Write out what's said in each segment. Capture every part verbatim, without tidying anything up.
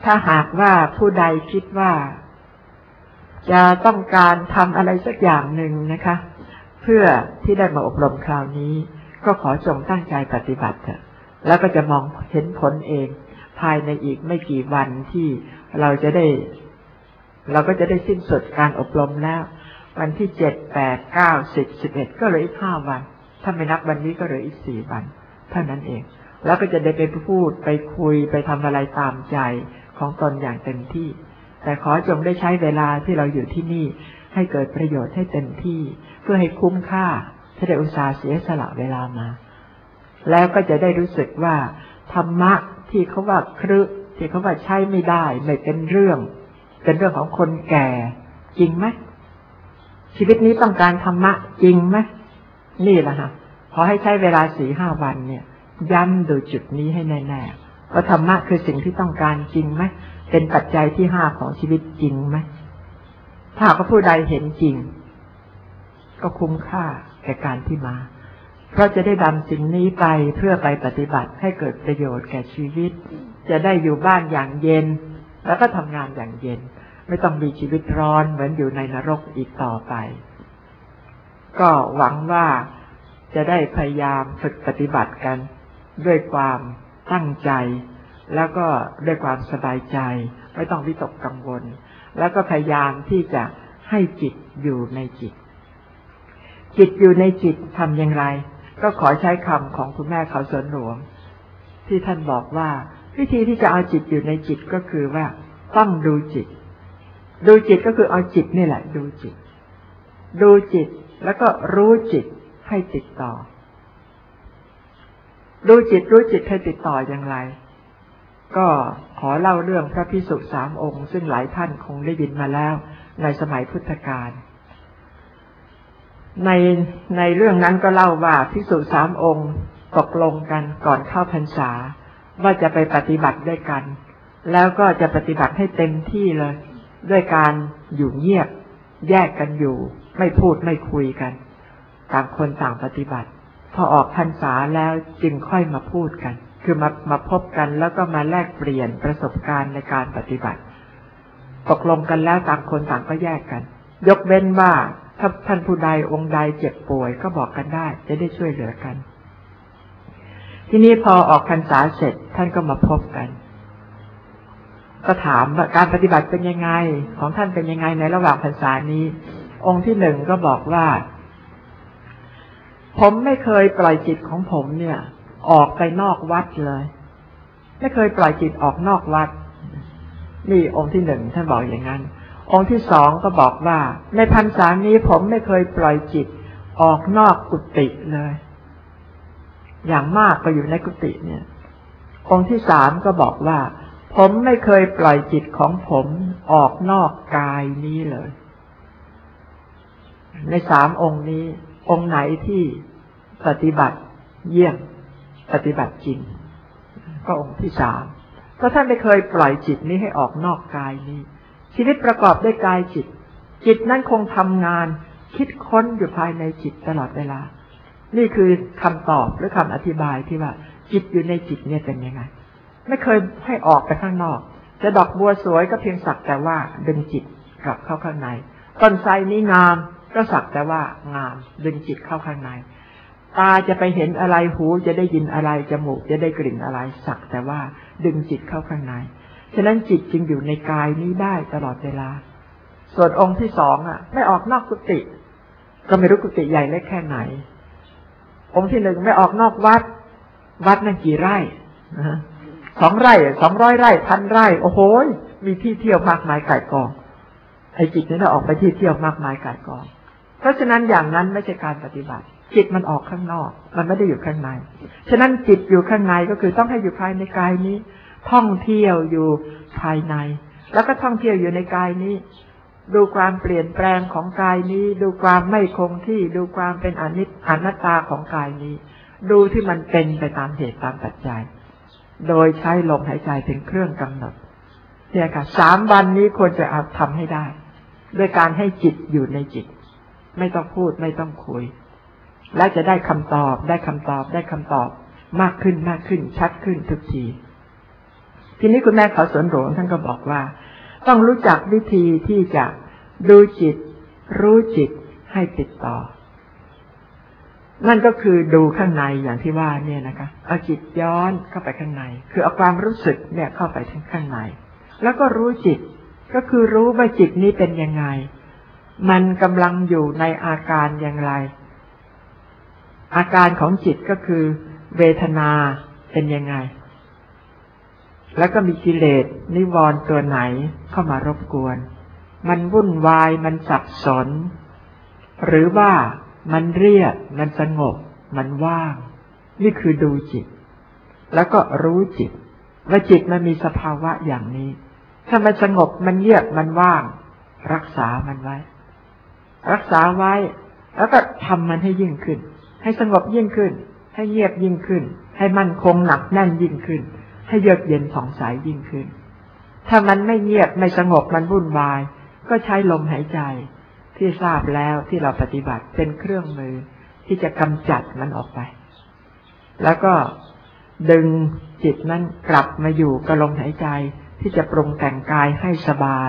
ถ้าหากว่าผู้ใดคิดว่าจะต้องการทำอะไรสักอย่างหนึ่งนะคะเพื่อที่ได้มาอบรมคราวนี้ก็ขอจงตั้งใจปฏิบัติเถอะแล้วก็จะมองเห็นผลเองภายในอีกไม่กี่วันที่เราจะได้เราก็จะได้สิ้นสุดการอบรมแล้ววันที่เจ็ดแปดเก้าสิบสิบเอ็ดก็เหลืออีกห้าวันถ้าไม่นับวันนี้ก็เหลืออีกสี่วันเท่านั้นเองแล้วก็จะได้ไปพูดไปคุยไปทำอะไรตามใจของตนอย่างเต็มที่แต่ขอจงได้ใช้เวลาที่เราอยู่ที่นี่ให้เกิดประโยชน์ให้เต็มที่เพื่อให้คุ้มค่าที่ได้อุตส่าห์เสียสละเวลามาแล้วก็จะได้รู้สึกว่าธรรมะที่เขาว่าครึที่เขาว่าใช้ไม่ได้ไม่เป็นเรื่องเป็นเรื่องของคนแก่จริงไหมชีวิตนี้ต้องการธรรมะจริงไหมนี่แหละฮะขอให้ใช้เวลาสี่ห้าวันเนี่ยย้ำดูจุดนี้ให้แน่ๆว่าธรรมะคือสิ่งที่ต้องการจริงไหมเป็นปัจจัยที่ห้าของชีวิตจริงไหมถ้าก็ผู้ใดเห็นจริงก็คุ้มค่าแก่การที่มาเพราะจะได้นำสิ่งนี้ไปเพื่อไปปฏิบัติให้เกิดประโยชน์แก่ชีวิตจะได้อยู่บ้านอย่างเย็นแล้วก็ทำงานอย่างเย็นไม่ต้องมีชีวิตร้อนเหมือนอยู่ในนรกอีกต่อไปก็หวังว่าจะได้พยายามฝึกปฏิบัติกันด้วยความตั้งใจแล้วก็ด้วยความสบายใจไม่ต้องวิตกกังวลแล้วก็พยายามที่จะให้จิตอยู่ในจิตจิตอยู่ในจิตทำอย่างไรก็ขอใช้คำของคุณแม่เขาสวนหลวงที่ท่านบอกว่าวิธีที่จะเอาจิตอยู่ในจิตก็คือว่าต้องดูจิตดูจิตก็คือเอาจิตนี่แหละดูจิตดูจิตแล้วก็รู้จิตให้ติดต่อดูจิตรู้จิตให้ติดต่ออย่างไรก็ขอเล่าเรื่องพระภิกษุสามองค์ซึ่งหลายท่านคงได้ยินมาแล้วในสมัยพุทธกาลในในเรื่องนั้นก็เล่าว่าภิกษุสามองค์ตกลงกันก่อนเข้าพรรษาว่าจะไปปฏิบัติด้วยกันแล้วก็จะปฏิบัติให้เต็มที่เลยด้วยการอยู่เงียบแยกกันอยู่ไม่พูดไม่คุยกันต่างคนต่างปฏิบัติพอออกพรรษาแล้วจึงค่อยมาพูดกันคือมามาพบกันแล้วก็มาแลกเปลี่ยนประสบการณ์ในการปฏิบัติตกลงกันแล้วต่างคนต่างก็แยกกันยกเว้นว่าถ้าท่านผู้ใดองค์ใดเจ็บป่วยก็บอกกันได้จะได้ช่วยเหลือกันทีนี้พอออกพรรษาเสร็จท่านก็มาพบกันก็ถามว่าการปฏิบัติเป็นยังไงของท่านเป็นยังไงในระหว่างพรรษานี้องค์ที่หนึ่งก็บอกว่าผมไม่เคยปล่อยจิตของผมเนี่ยออกไปนอกวัดเลยไม่เคยปล่อยจิตออกนอกวัดนี่องค์ที่หนึ่งท่านบอกอย่างนั้นองค์ที่สองก็บอกว่าในพรรษานี้ผมไม่เคยปล่อยจิตออกนอกกุฏิเลยอย่างมากก็อยู่ในกุฏิเนี่ยองค์ที่สามก็บอกว่าผมไม่เคยปล่อยจิตของผมออกนอกกายนี้เลยในสามองค์นี้องค์ไหนที่ปฏิบัติเยี่ยมปฏิบัติจริงก็องค์ที่สามก็ท่านไม่เคยปล่อยจิตนี้ให้ออกนอกกายนี้ชีวิตประกอบด้วยกายจิตจิตนั้นคงทำงานคิดค้นอยู่ภายในจิตตลอดเวลานี่คือคำตอบหรือคำอธิบายที่ว่าจิตอยู่ในจิตเนี่ยเป็นยังไงไม่เคยให้ออกไปข้างนอกจะดอกบัวสวยก็เพียงสักแต่ว่าดึงจิตกลับเข้าข้างในต้นไทรนี้งามก็สักแต่ว่างามดึงจิตเข้าข้างในตาจะไปเห็นอะไรหูจะได้ยินอะไรจมูกจะได้กลิ่นอะไรสักแต่ว่าดึงจิตเข้าข้างในฉะนั้นจิตจึงอยู่ในกายนี้ได้ตลอดเวลาส่วนองค์ที่สองอ่ะไม่ออกนอกกุฏิก็ไม่รู้กุฏิใหญ่เล็กแค่ไหนองค์ที่หนึ่งไม่ออกนอกวัดวัดนั่นกี่ไร่นะสองไร่สองร้อยไร่พันไร่โอ้โหมีที่เที่ยวมากมายก่ายกองไอ้จิตนี่เราออกไปที่เที่ยวมากมายก่ายกองเพราะฉะนั้นอย่างนั้นไม่ใช่การปฏิบัติจิตมันออกข้างนอกมันไม่ได้อยู่ข้างในฉะนั้นจิตอยู่ข้างในก็คือต้องให้อยู่ภายในกายนี้ท่องเที่ยวอยู่ภายในแล้วก็ท่องเที่ยวอยู่ในกายนี้ดูความเปลี่ยนแปลงของกายนี้ดูความไม่คงที่ดูความเป็นอนิจอนัตตาของกายนี้ดูที่มันเป็นไปตามเหตุตามปัจจัยโดยใช้ลมหายใจเป็นเครื่องกำหนดเนี่ยค่ะสามวันนี้ควรจะเอาทำให้ได้ด้วยการให้จิตอยู่ในจิตไม่ต้องพูดไม่ต้องคุยและจะได้คำตอบได้คำตอบได้คำตอบมากขึ้นมากขึ้นชัดขึ้นทุกทีทีนี้คุณแม่เขาสวนหลวงท่านก็บอกว่าต้องรู้จักวิธีที่จะดูจิตรู้จิตให้ติดต่อนั่นก็คือดูข้างในอย่างที่ว่าเนี่ยนะคะเอาจิตย้อนเข้าไปข้างในคือเอาความรู้สึกเนี่ยเข้าไปทั้งข้างในแล้วก็รู้จิตก็คือรู้ว่าจิตนี้เป็นยังไงมันกำลังอยู่ในอาการอย่างไรอาการของจิตก็คือเวทนาเป็นยังไงแล้วก็มีกิเลสนิวรณ์ตัวไหนเข้ามารบกวนมันวุ่นวายมันสับสนหรือว่ามันเรียบมันสงบมันว่างนี่คือดูจิตแล้วก็รู้จิตว่าจิตมันมีสภาวะอย่างนี้ถ้ามันสงบมันเงียบมันว่างรักษามันไว้รักษาไว้แล้วก็ทำมันให้ยิ่งขึ้นให้สงบยิ่งขึ้นให้เงียบยิ่งขึ้นให้มั่นคงหนักแน่นยิ่งขึ้นให้เยือกเย็นผ่องใสยิ่งขึ้นถ้ามันไม่เงียบไม่สงบมันวุ่นวายก็ใช้ลมหายใจที่ทราบแล้วที่เราปฏิบัติเป็นเครื่องมือที่จะกำจัดมันออกไปแล้วก็ดึงจิตนั้นกลับมาอยู่กับลมหายใจที่จะปรุงแต่งกายให้สบาย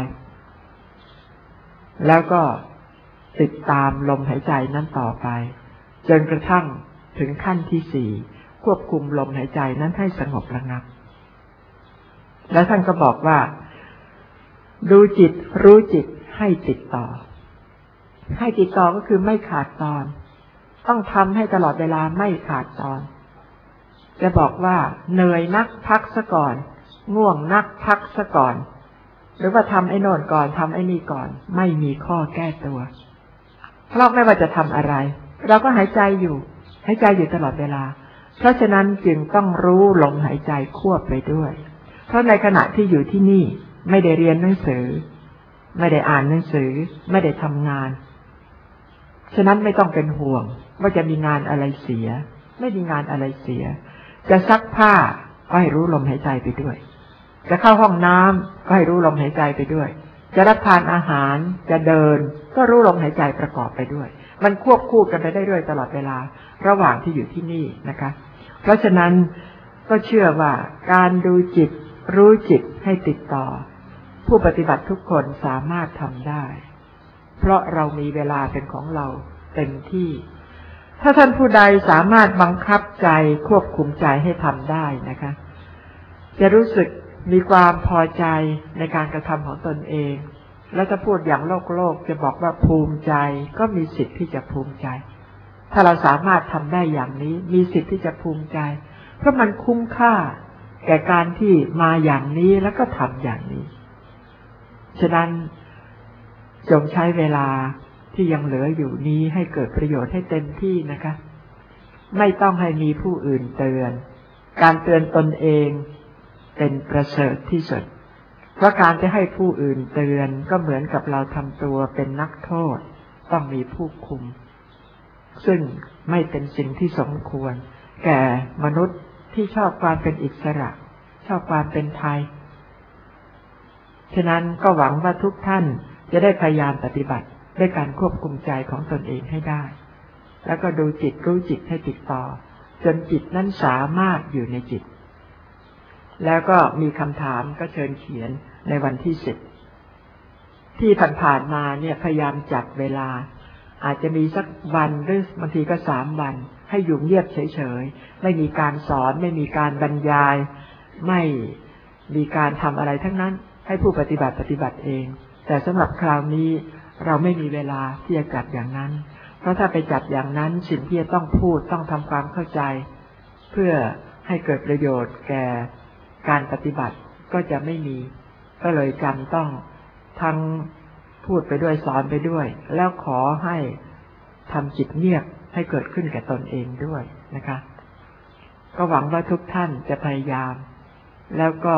แล้วก็ติดตามลมหายใจนั้นต่อไปจนกระทั่งถึงขั้นที่สี่ควบคุมลมหายใจนั้นให้สงบระงับแล้วท่านก็บอกว่าดูจิตรู้จิตให้ติดต่อให้ติดต่อก็คือไม่ขาดตอนต้องทำให้ตลอดเวลาไม่ขาดตอนจะบอกว่าเหนื่อยนักพักซะก่อนง่วงนักพักซะก่อนหรือว่าทำไอ้โน่นก่อนทำไอ้นี่ก่อนไม่มีข้อแก้ตัวเพราะไม่ว่าจะทำอะไรเราก็หายใจอยู่หายใจอยู่ตลอดเวลาเพราะฉะนั้นจึงต้องรู้ลมหายใจควบไปด้วยเพราะในขณะที่อยู่ที่นี่ไม่ได้เรียนหนังสือไม่ได้อ่านหนังสือไม่ได้ทำงานฉะนั้นไม่ต้องเป็นห่วงว่าจะมีงานอะไรเสียไม่มีงานอะไรเสียจะซักผ้าก็ให้รู้ลมหายใจไปด้วยจะเข้าห้องน้ำก็ให้รู้ลมหายใจไปด้วยจะรับทานอาหารจะเดินก็รู้ลมหายใจประกอบไปด้วยมันควบคู่กันไปได้ด้วยตลอดเวลาระหว่างที่อยู่ที่นี่นะคะเพราะฉะนั้นก็เชื่อว่าการดูจิตรู้จิตให้ติดต่อผู้ปฏิบัติทุกคนสามารถทำได้เพราะเรามีเวลาเป็นของเราเต็มที่ถ้าท่านผู้ใดสามารถบังคับใจควบคุมใจให้ทำได้นะคะจะรู้สึกมีความพอใจในการกระทำของตนเองและจะพูดอย่างโลกโลกจะบอกว่าภูมิใจก็มีสิทธิ์ที่จะภูมิใจถ้าเราสามารถทำได้อย่างนี้มีสิทธิ์ที่จะภูมิใจเพราะมันคุ้มค่าแก่การที่มาอย่างนี้แล้วก็ทำอย่างนี้ฉะนั้นจงใช้เวลาที่ยังเหลืออยู่นี้ให้เกิดประโยชน์ให้เต็มที่นะคะไม่ต้องให้มีผู้อื่นเตือนการเตือนตนเองเป็นประเสริฐที่สุดเพราะการจะให้ผู้อื่นเตือนก็เหมือนกับเราทำตัวเป็นนักโทษต้องมีผู้คุมซึ่งไม่เป็นสิ่งที่สมควรแก่มนุษย์ที่ชอบความเป็นอิสระชอบความเป็นไทยฉะนั้นก็หวังว่าทุกท่านจะได้พยายามปฏิบัติด้วยการควบคุมใจของตนเองให้ได้แล้วก็ดูจิตรู้จิตให้ติดต่อจนจิตนั้นสามารถอยู่ในจิตแล้วก็มีคำถามก็เชิญเขียนในวันที่สิบที่ผ่านๆมาเนี่ยพยายามจัดเวลาอาจจะมีสักวันหรือบางทีก็สามวันให้อยู่เงียบเฉยๆไม่มีการสอนไม่มีการบรรยายไม่มีการทำอะไรทั้งนั้นให้ผู้ปฏิบัติปฏิบัติเองแต่สำหรับคราวนี้เราไม่มีเวลาที่จะจัดอย่างนั้นเพราะถ้าไปจัดอย่างนั้นสิ่งที่จะต้องพูดต้องทำความเข้าใจเพื่อให้เกิดประโยชน์แก่การปฏิบัติก็จะไม่มีก็เลยจำต้องทั้งพูดไปด้วยสอนไปด้วยแล้วขอให้ทำจิตเงียบให้เกิดขึ้นแก่ตนเองด้วยนะคะก็หวังว่าทุกท่านจะพยายามแล้วก็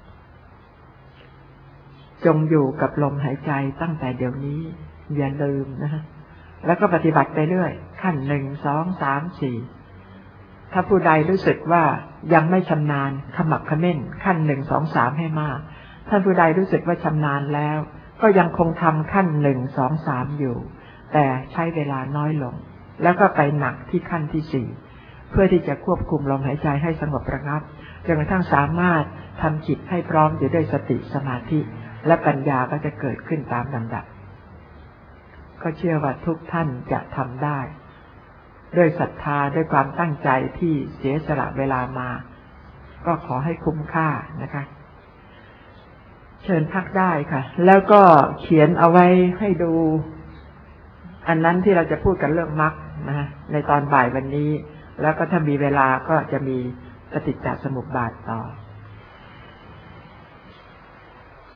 จงอยู่กับลมหายใจตั้งแต่เดี๋ยวนี้อย่าลืมนะฮะแล้วก็ปฏิบัติไปเรื่อยขั้นหนึ่งสองสามสี่ถ้าผู้ใดรู้สึกว่ายังไม่ชำนาญขมักเขม้นขั้นหนึ่งสองสามให้มากท่านผู้ใดรู้สึกว่าชำนาญแล้วก็ยังคงทำขั้นหนึ่งสองสามอยู่แต่ใช้เวลาน้อยลงแล้วก็ไปหนักที่ขั้นที่สี่เพื่อที่จะควบคุมลมหายใจให้สงบระงับจนกระทั่งสามารถทำจิตให้พร้อมอยู่ด้วยสติสมาธิและปัญญาก็จะเกิดขึ้นตามลำดับก็เชื่อว่าทุกท่านจะทำได้ด้วยศรัทธาด้วยความตั้งใจที่เสียสละเวลามาก็ขอให้คุ้มค่านะคะเชิญพักได้ค่ะแล้วก็เขียนเอาไว้ให้ดูอันนั้นที่เราจะพูดกันเรื่องมรรคนะในตอนบ่ายวันนี้แล้วก็ถ้ามีเวลาก็จะมีปฏิจจสมุปบาทต่อ